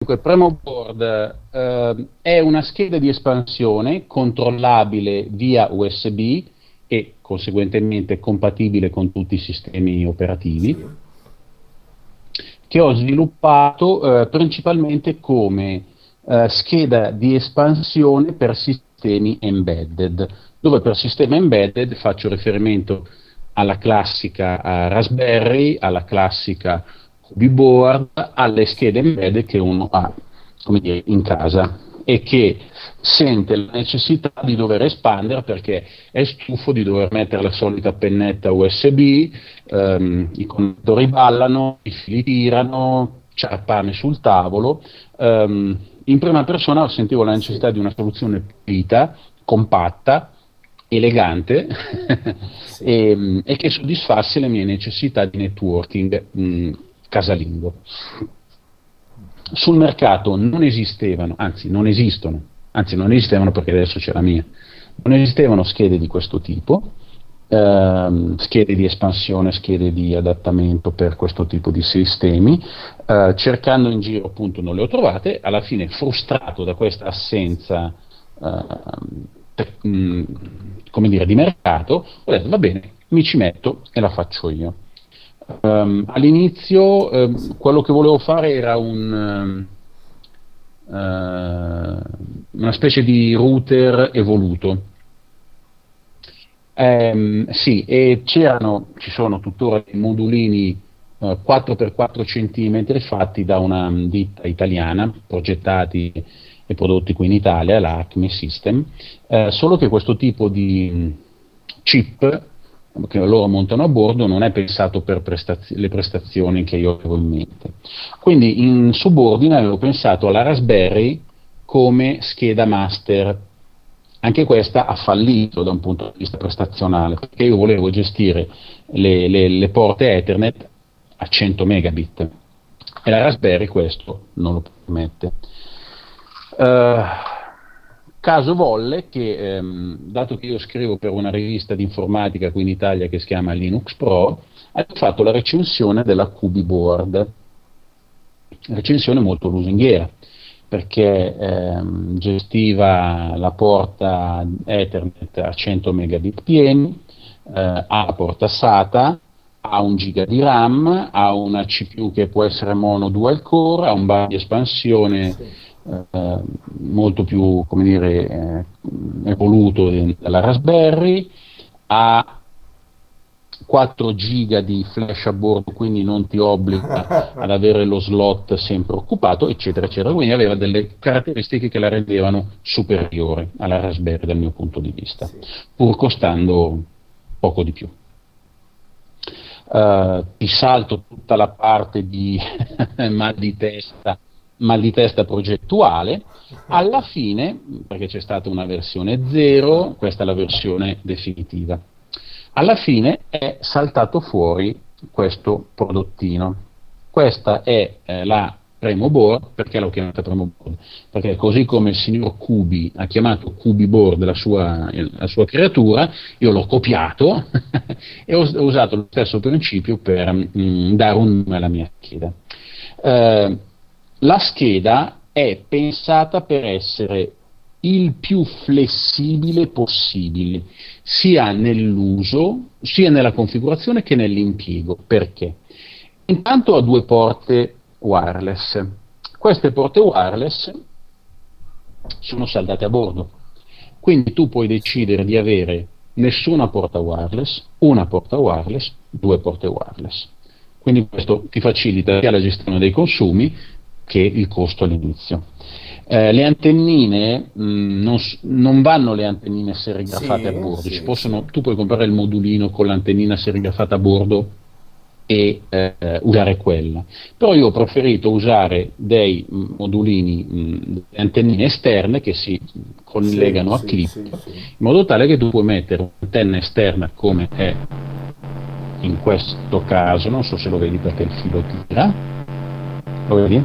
Dunque, Premo Board è una scheda di espansione controllabile via USB e conseguentemente compatibile con tutti i sistemi operativi, Sì. che ho sviluppato principalmente come scheda di espansione per sistemi embedded, dove per sistema embedded faccio riferimento alla classica Raspberry, alla classica Board, alle schede embedded che uno ha, come dire, in casa e che sente la necessità di dover espandere perché è stufo di dover mettere la solita pennetta USB, i connettori ballano, i fili tirano, ciarpame sul tavolo. In prima persona sentivo la Sì, necessità di una soluzione pulita, compatta, elegante sì. e che soddisfasse le mie necessità di networking casalingo. Sul mercato non esistevano, anzi non esistono, anzi non esistevano perché adesso c'è la mia, non esistevano schede di questo tipo, schede di espansione, schede di adattamento per questo tipo di sistemi. Cercando in giro appunto non le ho trovate, alla fine frustrato da questa assenza come dire, di mercato, ho detto va bene, mi ci metto e la faccio io. All'inizio quello che volevo fare era una specie di router evoluto. Sì, e ci sono tuttora dei modulini 4x4 cm fatti da una ditta italiana, progettati e prodotti qui in Italia, la Acme System, solo che questo tipo di chip che loro montano a bordo non è pensato per le prestazioni che io avevo in mente. Quindi in subordine avevo pensato alla Raspberry come scheda master. Anche questa ha fallito da un punto di vista prestazionale, perché io volevo gestire le porte Ethernet a 100 megabit e la Raspberry questo non lo permette. Eh, Caso volle che, dato che io scrivo per una rivista di informatica qui in Italia che si chiama Linux Pro, ho fatto la recensione della QB Board, recensione molto lusinghiera, perché gestiva la porta Ethernet a 100 megabit pieni, ha la porta SATA, ha 1 giga di RAM, ha una CPU che può essere mono dual core, ha un bus di espansione Sì. molto più, come dire, evoluto della Raspberry, ha 4 giga di flash a bordo, quindi non ti obbliga ad avere lo slot sempre occupato, eccetera, eccetera. Quindi aveva delle caratteristiche che la rendevano superiore alla Raspberry dal mio punto di vista, Sì. pur costando poco di più. Ti salto tutta la parte di mal di testa progettuale. Alla fine, perché c'è stata una versione 0, questa è la versione definitiva. Alla fine è saltato fuori questo prodottino. Questa è la Premo Board, perché l'ho chiamata Premo Board? Perché così come il signor Kubi ha chiamato Kubi Board la sua creatura, io l'ho copiato e ho usato lo stesso principio per dare un nome alla mia scheda. La scheda è pensata per essere il più flessibile possibile, sia nell'uso, sia nella configurazione che nell'impiego. Perché? Intanto ha 2 porte wireless. Queste porte wireless sono saldate a bordo, quindi tu puoi Sì. decidere di avere nessuna porta wireless, una porta wireless, 2 porte wireless. Quindi questo ti facilita sia la gestione dei consumi che il costo all'inizio. Le antennine non vanno le antennine serigrafate a Sì, bordo, sì, sì. tu puoi comprare il modulino con l'antennina serigrafata a bordo e usare quella. Però io ho preferito usare dei modulini, delle antennine esterne che si Sì, collegano a sì, clip, sì, in sì. modo tale che tu puoi mettere un'antenna esterna come è in questo caso, non so se lo vedi perché il filo tira, lo vedi?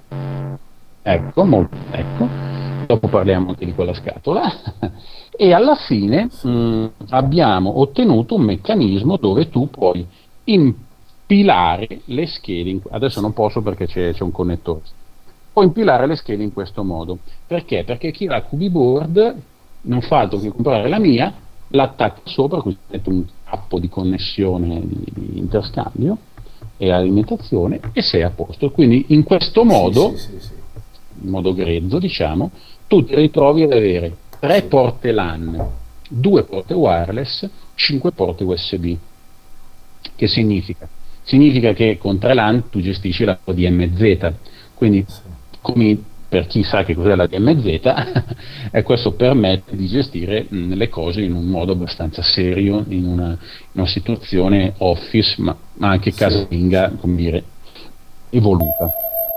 Ecco, dopo parliamo anche di quella scatola. E alla fine Sì. abbiamo ottenuto un meccanismo dove tu puoi impilare le schede. Adesso Sì. non posso perché c'è un connettore. può impilare le schede in questo modo. Perché? Perché chi ha QB-board non fa altro che comprare la mia, l'attacca sopra, così mette un tappo di connessione di interscambio e alimentazione e sei a posto. Quindi in questo modo, in modo grezzo diciamo, tu ti ritrovi ad avere 3 porte LAN, 2 porte wireless, 5 porte USB. Che significa? Significa che con 3 LAN tu gestisci la DMZ, quindi come per chi sa che cos'è la DMZ, e questo permette di gestire le cose in un modo abbastanza serio, in una situazione office, ma anche casalinga, come dire, evoluta.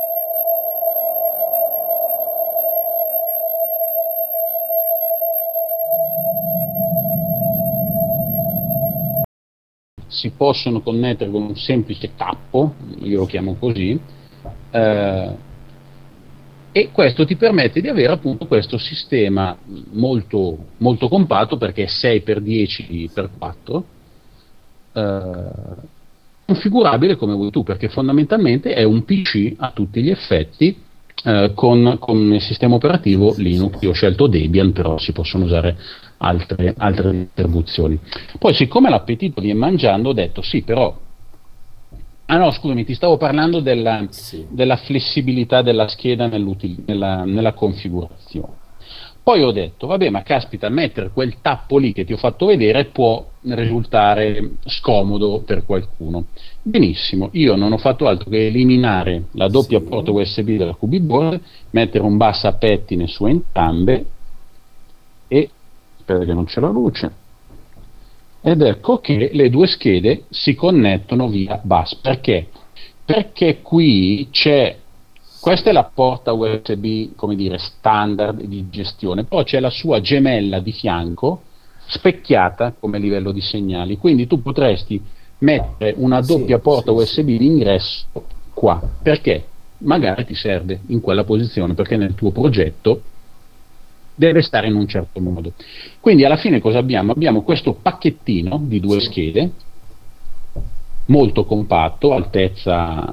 Si possono connettere con un semplice tappo, io lo chiamo così, e questo ti permette di avere appunto questo sistema molto, molto compatto, perché è 6x10x4, configurabile come vuoi tu, perché fondamentalmente è un PC a tutti gli effetti, con il sistema operativo Linux. Io ho scelto Debian, però si possono usare altre distribuzioni. Poi, siccome l'appetito viene mangiando, ho detto sì, però no, scusami, ti stavo parlando della flessibilità della scheda nella configurazione. Poi ho detto, vabbè, ma caspita, mettere quel tappo lì che ti ho fatto vedere può risultare scomodo per qualcuno. Benissimo, io non ho fatto altro che eliminare la doppia porta USB della QB-board, mettere un bus a pettine su entrambe e, aspetta che non c'è la luce, ed ecco che le 2 schede si connettono via bus. Perché? Perché qui questa è la porta USB, come dire, standard di gestione, poi c'è la sua gemella di fianco specchiata come livello di segnali, quindi tu potresti mettere una doppia porta USB d'ingresso qua, perché magari ti serve in quella posizione, perché nel tuo progetto deve stare in un certo modo. Quindi alla fine cosa abbiamo? Abbiamo questo pacchettino di 2 schede, molto compatto, altezza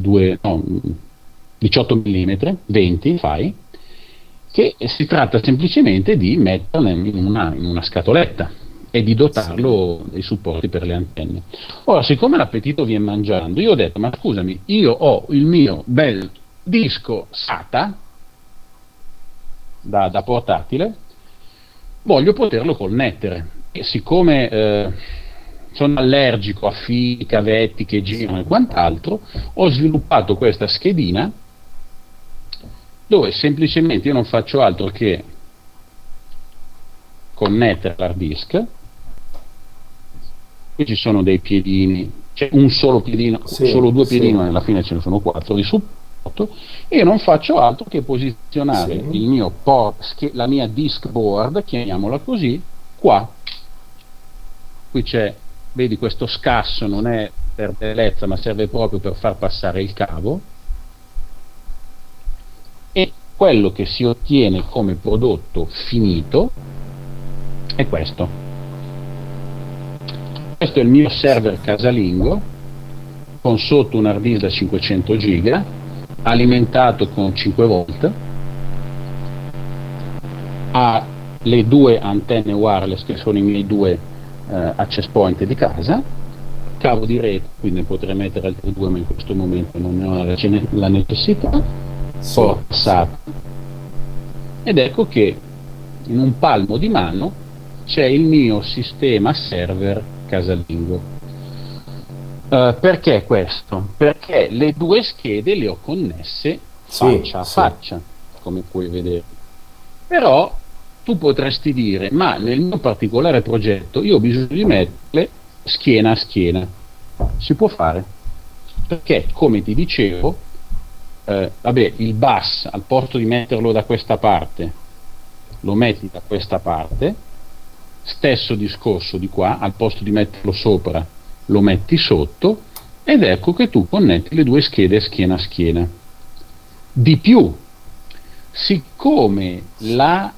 18 mm, 20 fai, che si tratta semplicemente di metterlo in una scatoletta e di dotarlo dei supporti per le antenne. Ora, siccome l'appetito viene mangiando, io ho detto, ma scusami, io ho il mio bel disco SATA da portatile, voglio poterlo connettere, e siccome sono allergico a fili, cavetti che girano e quant'altro, ho sviluppato questa schedina dove semplicemente io non faccio altro che connettere l'hard disk. Qui ci sono dei piedini, c'è un solo piedino, solo 2 piedini, ma alla fine ce ne sono 4 di supporto, e io non faccio altro che posizionare il mio la mia disk board, chiamiamola così, qua. Qui c'è, vedi, questo scasso non è per bellezza, ma serve proprio per far passare il cavo, e quello che si ottiene come prodotto finito è questo. Questo è il mio server casalingo, con sotto un hard disk da 500 giga, alimentato con 5 volt, ha le 2 antenne wireless che sono i miei 2 access point di casa, cavo di rete, quindi ne potrei mettere altri 2, ma in questo momento non ne ho la necessità, porta SATA, ed ecco che in un palmo di mano c'è il mio sistema server casalingo. Perché questo? Perché le 2 schede le ho connesse faccia a faccia, come puoi vedere. Però tu potresti dire, ma nel mio particolare progetto io ho bisogno di metterle schiena a schiena. Si può fare, perché come ti dicevo, il bus, al posto di metterlo da questa parte, lo metti da questa parte, stesso discorso di qua, al posto di metterlo sopra lo metti sotto, ed ecco che tu connetti le 2 schede schiena a schiena. Di più, siccome la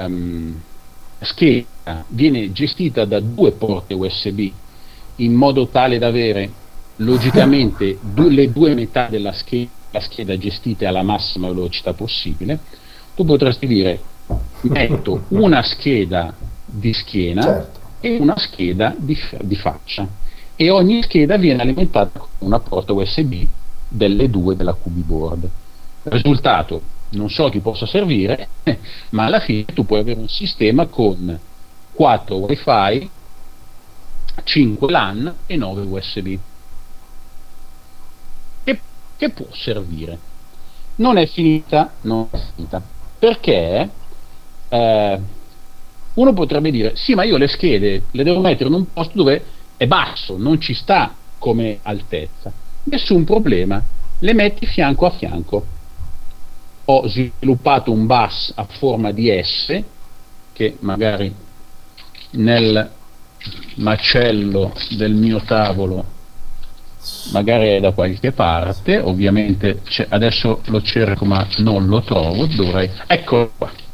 scheda viene gestita da 2 porte USB, in modo tale da avere logicamente le 2 metà della scheda la scheda gestita alla massima velocità possibile, tu potresti dire: metto una scheda di schiena, certo, e una scheda di faccia, e ogni scheda viene alimentata con una porta USB delle due della QB board. Risultato, non so chi possa servire, ma alla fine tu puoi avere un sistema con 4 wifi, 5 LAN e 9 USB, che può servire. Non è finita, perché uno potrebbe dire: sì, ma io le schede le devo mettere in un posto dove è basso, non ci sta come altezza. Nessun problema, le metti fianco a fianco. Ho sviluppato un bus a forma di S, che magari nel macello del mio tavolo magari è da qualche parte, ovviamente adesso lo cerco ma non lo trovo, eccolo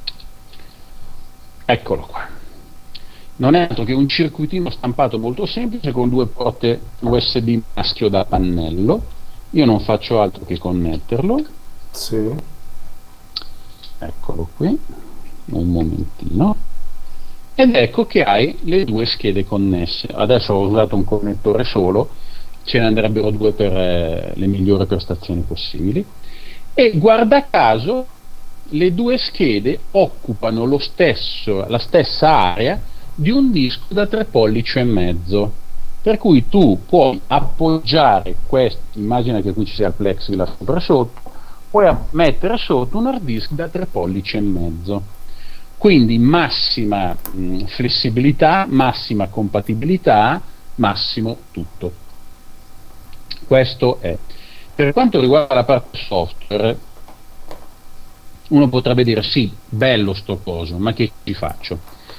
qua. Non è altro che un circuitino stampato molto semplice con 2 porte USB maschio da pannello. Io non faccio altro che connetterlo. sì, Eccolo qui, un momentino, ed ecco che hai le 2 schede connesse. Adesso ho usato un connettore solo, ce ne andrebbero 2 per le migliori prestazioni possibili, e guarda caso le 2 schede occupano la stessa area di un disco da 3 pollici e mezzo, per cui tu puoi appoggiare questo, immagina che qui ci sia il plexiglass sopra e sotto, puoi mettere sotto un hard disk da 3 pollici e mezzo, quindi massima flessibilità, massima compatibilità, massimo tutto. Questo è. Per quanto riguarda la parte software, uno potrebbe dire: sì, bello sto coso, ma che ci faccio?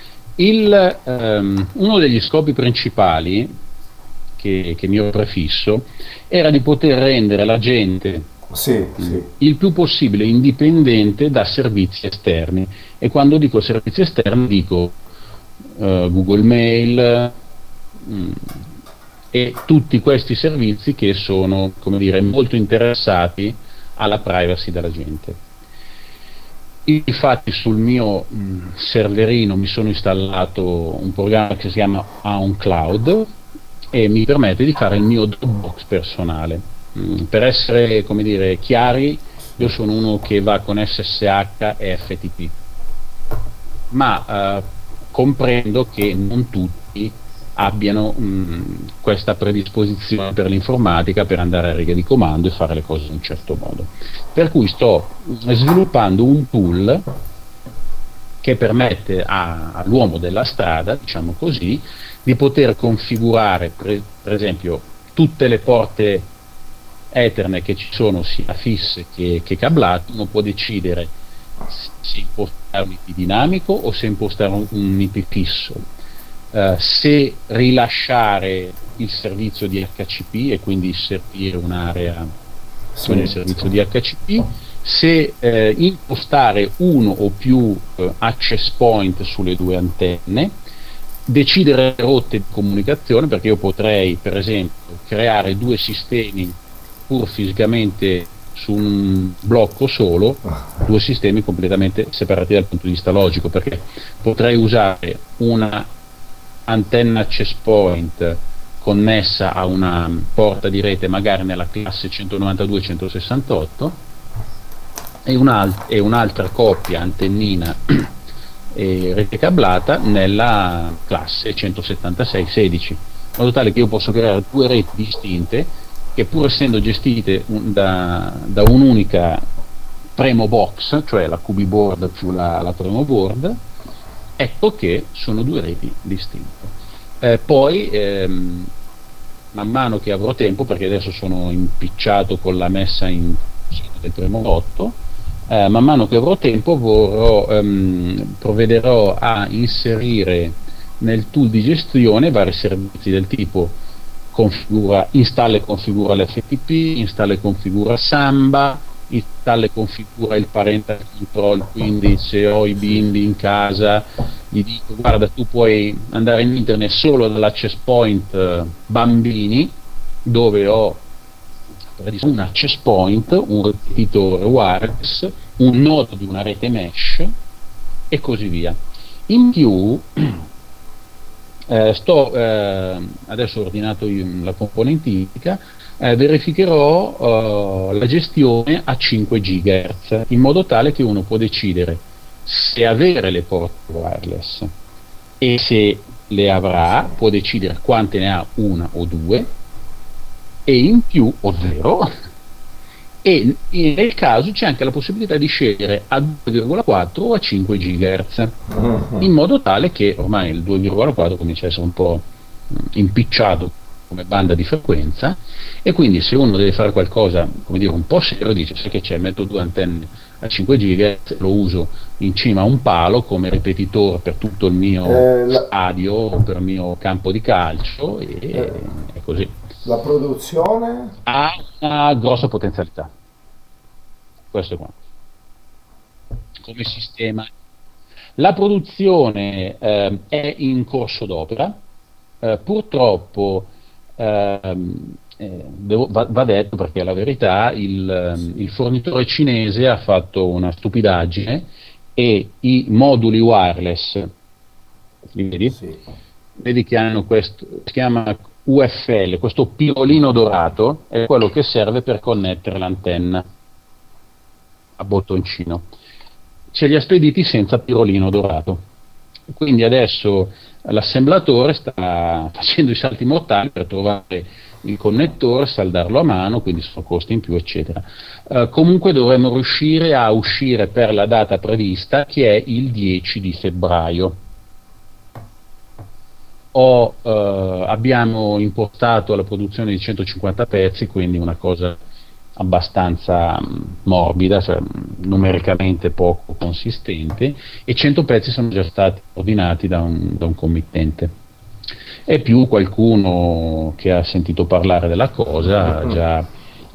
Uno degli scopi principali che mi ero prefisso era di poter rendere la gente sì, il più possibile indipendente da servizi esterni, e quando dico servizi esterni dico Google Mail e tutti questi servizi che sono, come dire, molto interessati alla privacy della gente. Infatti sul mio serverino mi sono installato un programma che si chiama OnCloud e mi permette di fare il mio Dropbox personale. Per essere, come dire, chiari, io sono uno che va con SSH e FTP, ma comprendo che non tutti abbiano questa predisposizione per l'informatica, per andare a riga di comando e fare le cose in un certo modo. Per cui sto sviluppando un tool che permette all'uomo della strada, diciamo così, di poter configurare per esempio tutte le porte Ethernet che ci sono, sia fisse che cablate. Uno può decidere se impostare un IP dinamico o se impostare un IP fisso, se rilasciare il servizio di HCP e quindi servire un'area con il servizio di HCP, se impostare uno o più access point sulle 2 antenne, decidere rotte di comunicazione, perché io potrei per esempio creare 2 sistemi pur fisicamente su un blocco solo, 2 sistemi completamente separati dal punto di vista logico, perché potrei usare una antenna access point connessa a una porta di rete magari nella classe 192-168 e un'altra coppia antennina e rete cablata nella classe 176-16, in modo tale che io posso creare 2 reti distinte che, pur essendo gestite da un'unica Premo box, cioè la QB board più la Premo board, ecco che sono 2 reti distinte. Poi man mano che avrò tempo, perché adesso sono impicciato con la messa in del Premo 8, man mano che avrò tempo provvederò a inserire nel tool di gestione vari servizi del tipo installa e configura l'FTP, installa e configura Samba, installa e configura il parental control, quindi se ho i bimbi in casa gli dico: guarda, tu puoi andare in internet solo dall'access point bambini, dove ho un access point, un ripetitore wireless, un nodo di una rete mesh e così via. In più adesso ho ordinato la componentistica, verificherò la gestione a 5 GHz, in modo tale che uno può decidere se avere le porte wireless, e se le avrà può decidere quante ne ha, una o due, e in più o zero, e nel caso c'è anche la possibilità di scegliere a 2,4 o a 5 GHz, in modo tale che ormai il 2,4 comincia a essere un po' impicciato come banda di frequenza, e quindi se uno deve fare qualcosa, come dire, un po' serio, dice: sai che c'è, metto due antenne a 5 GHz, lo uso in cima a un palo come ripetitore per tutto il mio stadio o per il mio campo di calcio, e così. La produzione Ha una grossa potenzialità, questo è quanto. Come sistema, la produzione è in corso d'opera, purtroppo va detto, perché è la verità, il fornitore cinese ha fatto una stupidaggine e i moduli wireless, li vedi? sì. Vedi che hanno questo, si chiama UFL, questo pirolino dorato è quello che serve per connettere l'antenna a bottoncino. Ce li ha spediti senza pirolino dorato, quindi adesso l'assemblatore sta facendo i salti mortali per trovare il connettore, saldarlo a mano, quindi sono costi in più, eccetera. Comunque dovremmo riuscire a uscire per la data prevista, che è il 10 di febbraio. Abbiamo impostato la produzione di 150 pezzi, quindi una cosa abbastanza morbida, cioè numericamente poco consistente, e 100 pezzi sono già stati ordinati da un committente, e più qualcuno che ha sentito parlare della cosa ha già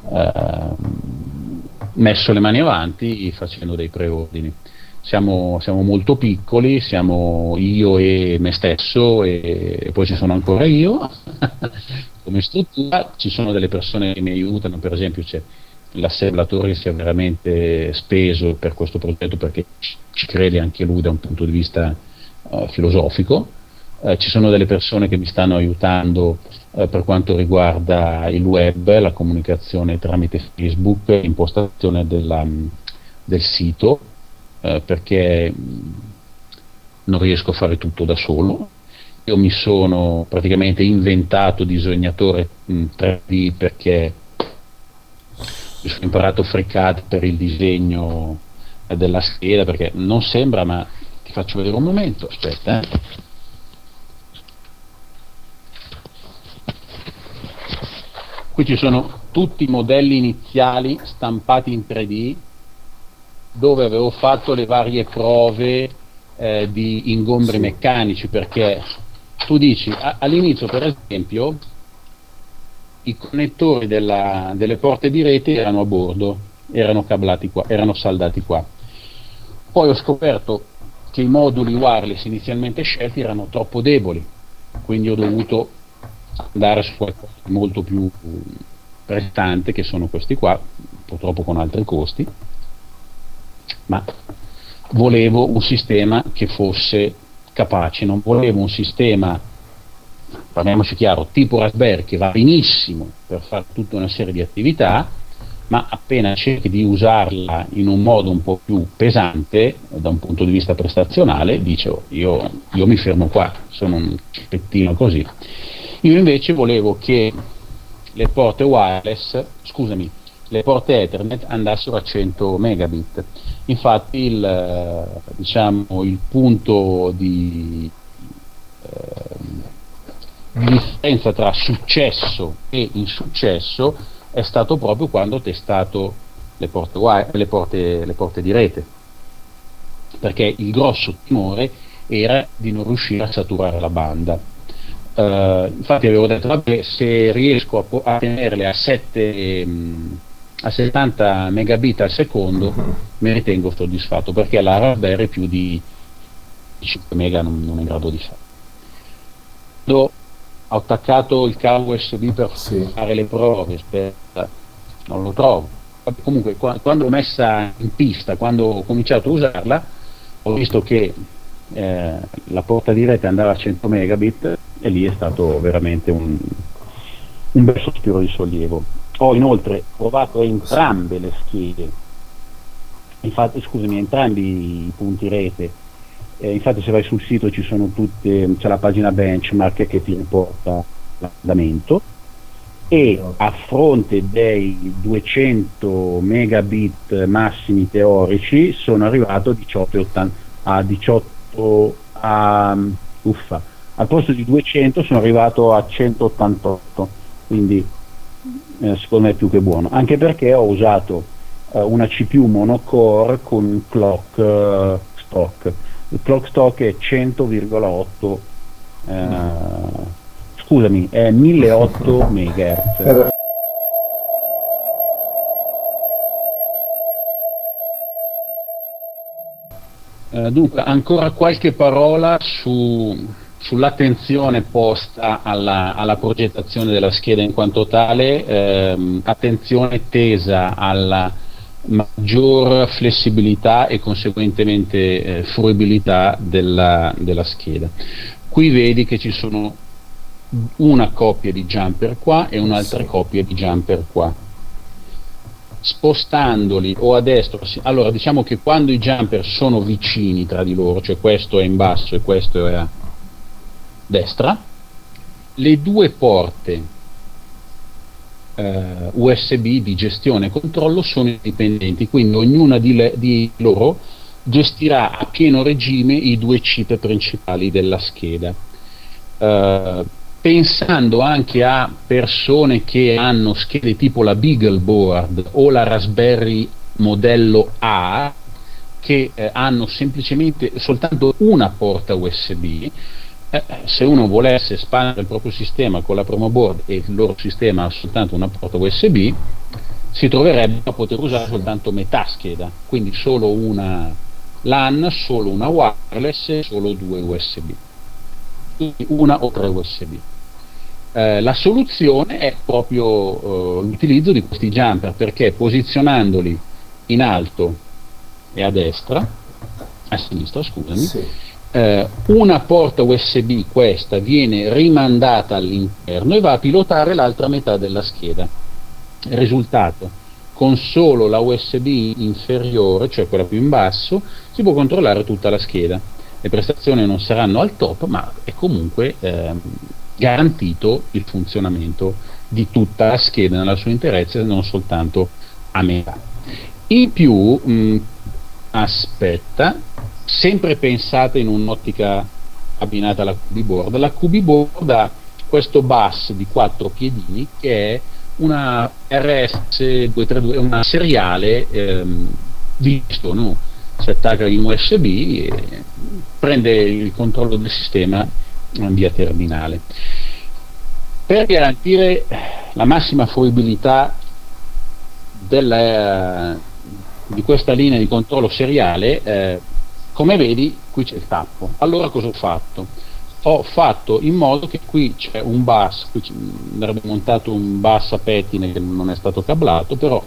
messo le mani avanti facendo dei preordini. Siamo molto piccoli, siamo io e me stesso, e poi ci sono ancora io come struttura. Ci sono delle persone che mi aiutano, per esempio c'è l'assemblatore che si è veramente speso per questo progetto, perché ci crede anche lui da un punto di vista filosofico. Ci sono delle persone che mi stanno aiutando per quanto riguarda il web, la comunicazione tramite Facebook, l'impostazione del sito, perché non riesco a fare tutto da solo. Io mi sono praticamente inventato disegnatore 3D, perché mi sono imparato FreeCAD per il disegno della scheda, perché non sembra, ma ti faccio vedere un momento, aspetta. Qui ci sono tutti i modelli iniziali stampati in 3D, dove avevo fatto le varie prove di ingombri meccanici, perché tu dici all'inizio, per esempio, i connettori delle porte di rete erano a bordo, erano cablati qua, erano saldati qua. Poi ho scoperto che i moduli wireless inizialmente scelti erano troppo deboli, quindi ho dovuto andare su qualcosa di molto più prestante, che sono questi qua, purtroppo con altri costi. Ma volevo un sistema che fosse capace, non volevo un sistema, parliamoci chiaro, tipo Raspberry, che va benissimo per fare tutta una serie di attività, ma appena cerchi di usarla in un modo un po' più pesante da un punto di vista prestazionale, dicevo, io mi fermo qua, sono un cipettino così. Io invece volevo che le porte wireless, le porte Ethernet andassero a 100 megabit. Infatti il punto di differenza tra successo e insuccesso è stato proprio quando ho testato le porte di rete, perché il grosso timore era di non riuscire a saturare la banda. Infatti avevo detto, vabbè, se riesco a tenerle a 70 megabit al secondo mi ritengo soddisfatto, perché la Raspberry più di 5 mega non è in grado di fare. Quando ho attaccato il cavo USB per fare le prove, non lo trovo. Comunque quando l'ho messa in pista, quando ho cominciato a usarla, ho visto che la porta di rete andava a 100 megabit e lì è stato veramente un bel sospiro di sollievo. Ho inoltre provato entrambe le schede, infatti scusami, entrambi i punti rete, infatti se vai sul sito ci sono c'è la pagina benchmark che ti riporta l'andamento, e a fronte dei 200 megabit massimi teorici sono arrivato a 18 al posto di 200 sono arrivato a 188, quindi secondo me è più che buono, anche perché ho usato una CPU monocore con un clock stock. Il clock stock è 100,8 scusami, è 1008 MHz. Dunque, ancora qualche parola sull'attenzione posta alla progettazione della scheda in quanto tale, attenzione tesa alla maggior flessibilità e conseguentemente fruibilità della scheda. Qui vedi che ci sono una coppia di jumper qua e un'altra coppia di jumper qua. Spostandoli o a destra, allora diciamo che quando i jumper sono vicini tra di loro, cioè questo è in basso e questo è a destra, le due porte USB di gestione e controllo sono indipendenti, quindi ognuna di loro gestirà a pieno regime i due chip principali della scheda. Pensando anche a persone che hanno schede tipo la Beagleboard o la Raspberry modello A, che hanno semplicemente soltanto una porta USB, se uno volesse espandere il proprio sistema con la promo board e il loro sistema ha soltanto una porta USB, si troverebbe a poter usare soltanto metà scheda, quindi solo una LAN, solo una wireless e solo due USB, quindi una o tre USB. La soluzione è proprio l'utilizzo di questi jumper, perché posizionandoli in alto e a sinistra, scusami, sì. Una porta USB, questa, viene rimandata all'interno e va a pilotare l'altra metà della scheda. Il risultato: con solo la USB inferiore, cioè quella più in basso, si può controllare tutta la scheda. Le prestazioni non saranno al top, ma è comunque garantito il funzionamento di tutta la scheda nella sua interezza e non soltanto a metà. In più, sempre pensata in un'ottica abbinata alla QB board. La QB board ha questo bus di 4 piedini che è una RS232, una seriale di gestione, si attacca in USB e prende il controllo del sistema via terminale. Per garantire la massima fruibilità di questa linea di controllo seriale, come vedi qui c'è il tappo. Allora cosa ho fatto? Ho fatto in modo che qui c'è un bus, qui andrebbe montato un bus a pettine che non è stato cablato, però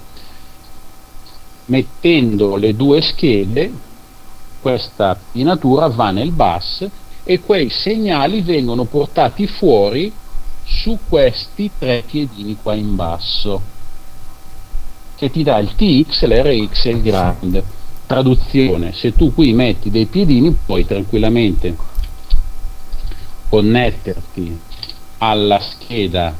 mettendo le due schede questa pinatura va nel bus e quei segnali vengono portati fuori su questi 3 piedini qua in basso, che ti dà il TX, l'RX e il ground. Traduzione: se tu qui metti dei piedini puoi tranquillamente connetterti alla scheda,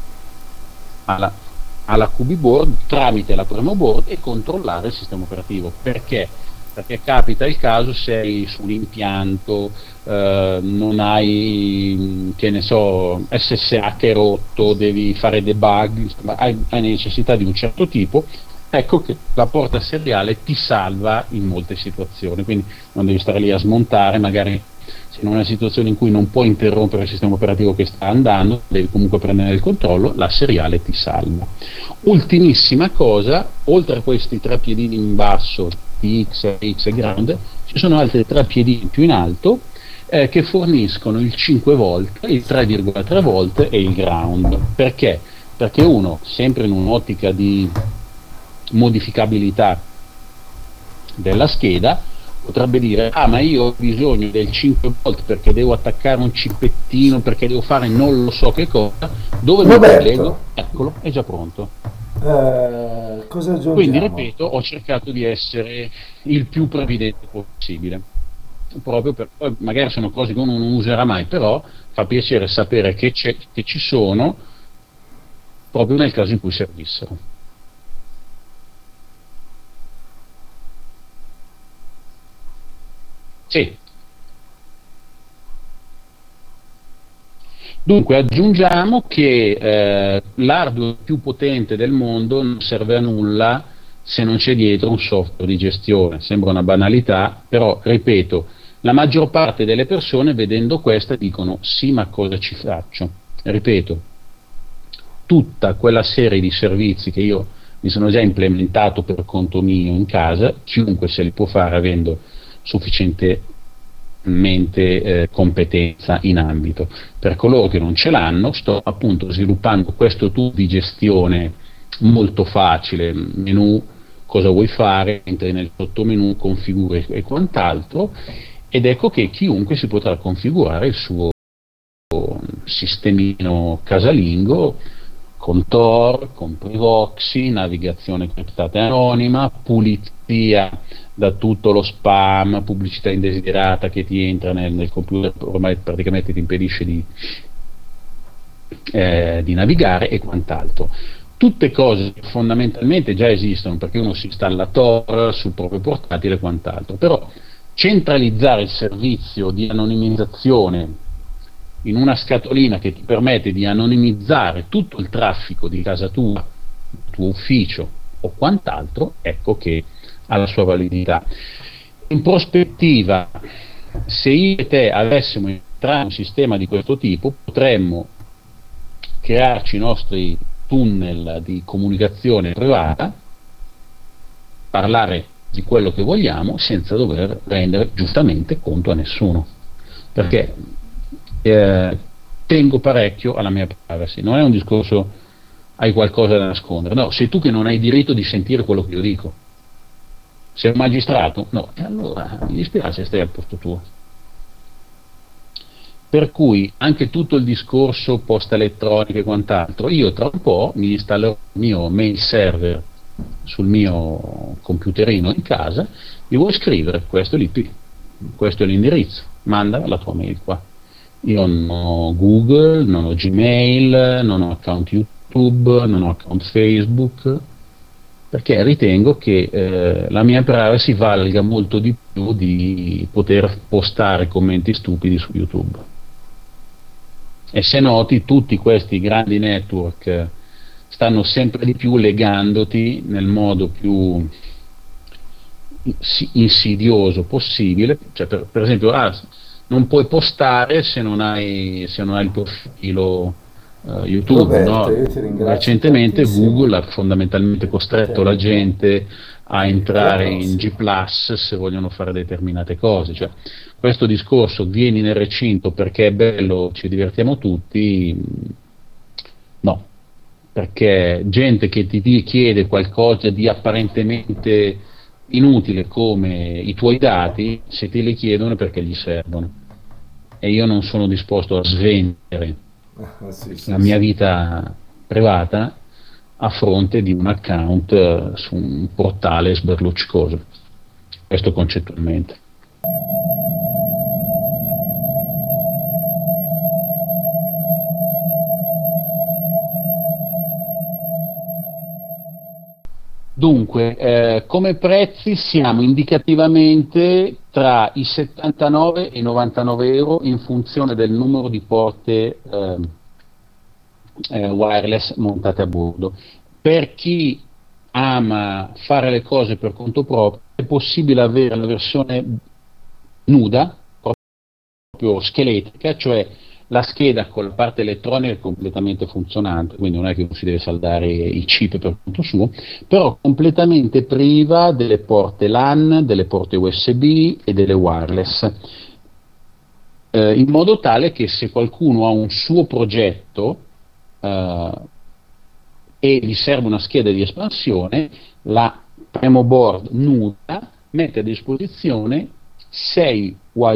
alla QB board tramite la Premo board e controllare il sistema operativo. Perché capita il caso, sei su un impianto, non hai, che ne so, SSH che è rotto, devi fare debug, hai necessità di un certo tipo, ecco che la porta seriale ti salva in molte situazioni, quindi non devi stare lì a smontare, magari se in una situazione in cui non puoi interrompere il sistema operativo che sta andando, devi comunque prendere il controllo, la seriale ti salva. Ultimissima cosa, oltre a questi 3 piedini in basso, TX, RX e ground, ci sono altri 3 piedini più in alto che forniscono il 5 volt, il 3,3 volt e il ground. Perché? perché uno, sempre in un'ottica di modificabilità della scheda, potrebbe dire: ah, ma io ho bisogno del 5 volt perché devo attaccare un cippettino, perché devo fare non lo so che cosa, dove mi collego? Roberto, Eccolo, è già pronto. cosa Quindi, aggiungiamo? ripeto, ho cercato di essere il più previdente possibile, proprio per poi magari sono cose che uno non userà mai, però fa piacere sapere che ci sono proprio nel caso in cui servissero. Sì. Dunque aggiungiamo che l'hardware più potente del mondo non serve a nulla se non c'è dietro un software di gestione. Sembra una banalità, però ripeto, la maggior parte delle persone vedendo questa dicono: sì, ma cosa ci faccio? Ripeto, tutta quella serie di servizi che io mi sono già implementato per conto mio in casa, chiunque se li può fare avendo sufficientemente competenza in ambito. Per coloro che non ce l'hanno, sto appunto sviluppando questo tool di gestione molto facile: menu, cosa vuoi fare, entri nel sottomenu, configuri e quant'altro, ed ecco che chiunque si potrà configurare il suo sistemino casalingo con Tor, con Privoxy, navigazione criptata e anonima, pulizia da tutto lo spam, pubblicità indesiderata che ti entra nel computer, ormai praticamente ti impedisce di navigare e quant'altro. Tutte cose che fondamentalmente già esistono, perché uno si installa Tor sul proprio portatile e quant'altro, però centralizzare il servizio di anonimizzazione in una scatolina che ti permette di anonimizzare tutto il traffico di casa tua, il tuo ufficio o quant'altro, ecco che ha la sua validità. In prospettiva, se io e te avessimo entrato in un sistema di questo tipo, potremmo crearci i nostri tunnel di comunicazione privata, parlare di quello che vogliamo senza dover rendere giustamente conto a nessuno, perché tengo parecchio alla mia privacy. Non è un discorso hai qualcosa da nascondere, no, sei tu che non hai diritto di sentire quello che io dico. Sei un magistrato? No, e allora mi dispiace, stai al posto tuo. Per cui anche tutto il discorso posta elettronica e quant'altro, io tra un po' mi installerò il mio mail server sul mio computerino in casa, gli vuoi scrivere: questo è l'IP, questo è l'indirizzo, manda la tua mail qua. Io non ho Google, non ho Gmail, non ho account YouTube, non ho account Facebook, perché ritengo che la mia privacy valga molto di più di poter postare commenti stupidi su YouTube. E se noti, tutti questi grandi network stanno sempre di più legandoti nel modo più insidioso possibile, cioè per esempio non puoi postare se non hai il profilo YouTube, Roberto, no? io ti ringrazio Recentemente tantissimo. Google ha fondamentalmente costretto la gente a Alla entrare in G prossima. Plus se vogliono fare determinate cose, cioè questo discorso vieni nel recinto perché è bello, ci divertiamo tutti, no, perché gente che ti chiede qualcosa di apparentemente inutile come i tuoi dati, se te li chiedono è perché gli servono, e io non sono disposto a svendere Ah, sì, la sì, mia sì. vita privata a fronte di un account su un portale sberluccicoso. Questo concettualmente. Dunque, come prezzi siamo indicativamente tra i 79 e i 99 euro in funzione del numero di porte wireless montate a bordo. Per chi ama fare le cose per conto proprio, è possibile avere la versione nuda, proprio scheletrica, cioè la scheda con la parte elettronica è completamente funzionante, quindi non è che uno si deve saldare i chip per conto suo, però completamente priva delle porte LAN, delle porte USB e delle wireless, in modo tale che se qualcuno ha un suo progetto, eh, e gli serve una scheda di espansione, la Premo Board nuda mette a disposizione 6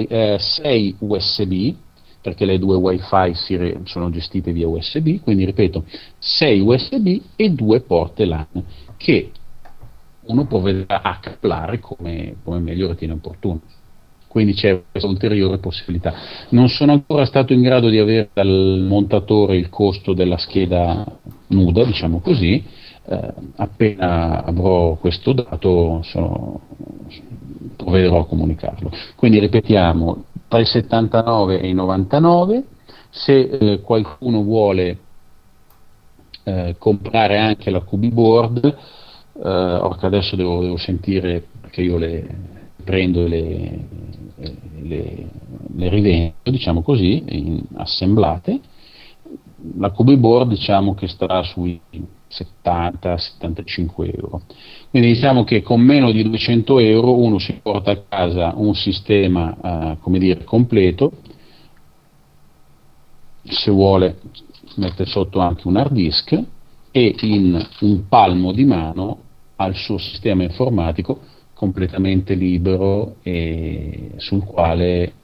USB, perché le due wifi sono gestite via USB, quindi ripeto 6 USB e 2 porte LAN che uno può accoppiare come meglio ritiene opportuno. Quindi c'è questa ulteriore possibilità. Non sono ancora stato in grado di avere dal montatore il costo della scheda nuda, diciamo così. Appena avrò questo dato provvederò a comunicarlo. Quindi ripetiamo, tra i 79 e i 99. Se qualcuno vuole comprare anche la QB Board, orca adesso devo sentire, perché io le prendo e le rivendo, diciamo così, assemblate. La QB Board diciamo che starà sui 70-75 euro. Quindi diciamo che con meno di 200 euro uno si porta a casa un sistema come dire completo. Se vuole mette sotto anche un hard disk e in un palmo di mano ha il suo sistema informatico completamente libero e sul quale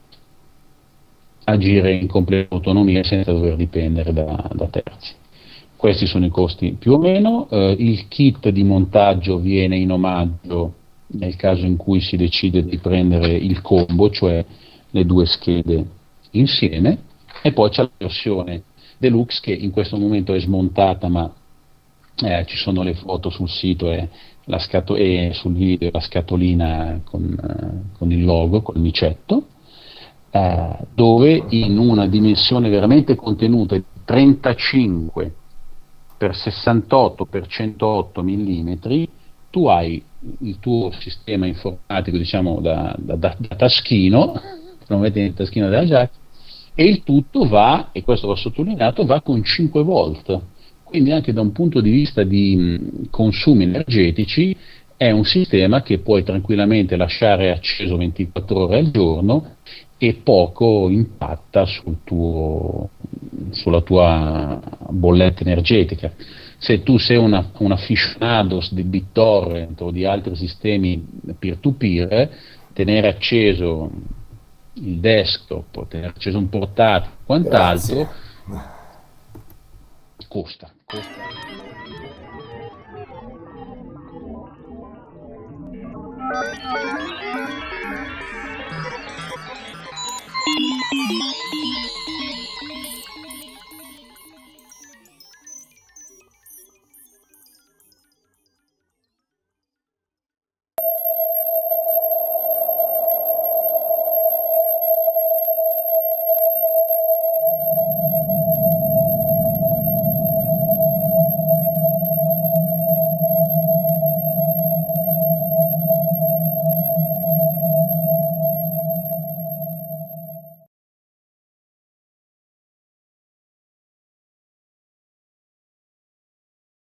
agire in completa autonomia senza dover dipendere da terzi. Questi sono i costi più o meno. Il kit di montaggio viene in omaggio nel caso in cui si decide di prendere il combo, cioè le due schede insieme, e poi c'è la versione deluxe che in questo momento è smontata, ma ci sono le foto sul sito e sul video la scatolina con il logo, col micetto, dove in una dimensione veramente contenuta di 35 per 68 per 108 mm tu hai il tuo sistema informatico, diciamo da taschino, lo metti nel taschino della giacca, e il tutto va, e questo va sottolineato, va con 5 volt, quindi anche da un punto di vista di consumi energetici è un sistema che puoi tranquillamente lasciare acceso 24 ore al giorno e poco impatta sulla tua bolletta energetica. Se tu sei un aficionados di BitTorrent o di altri sistemi peer-to-peer, tenere acceso il desktop, tenere acceso un portatile, quant'altro, costa.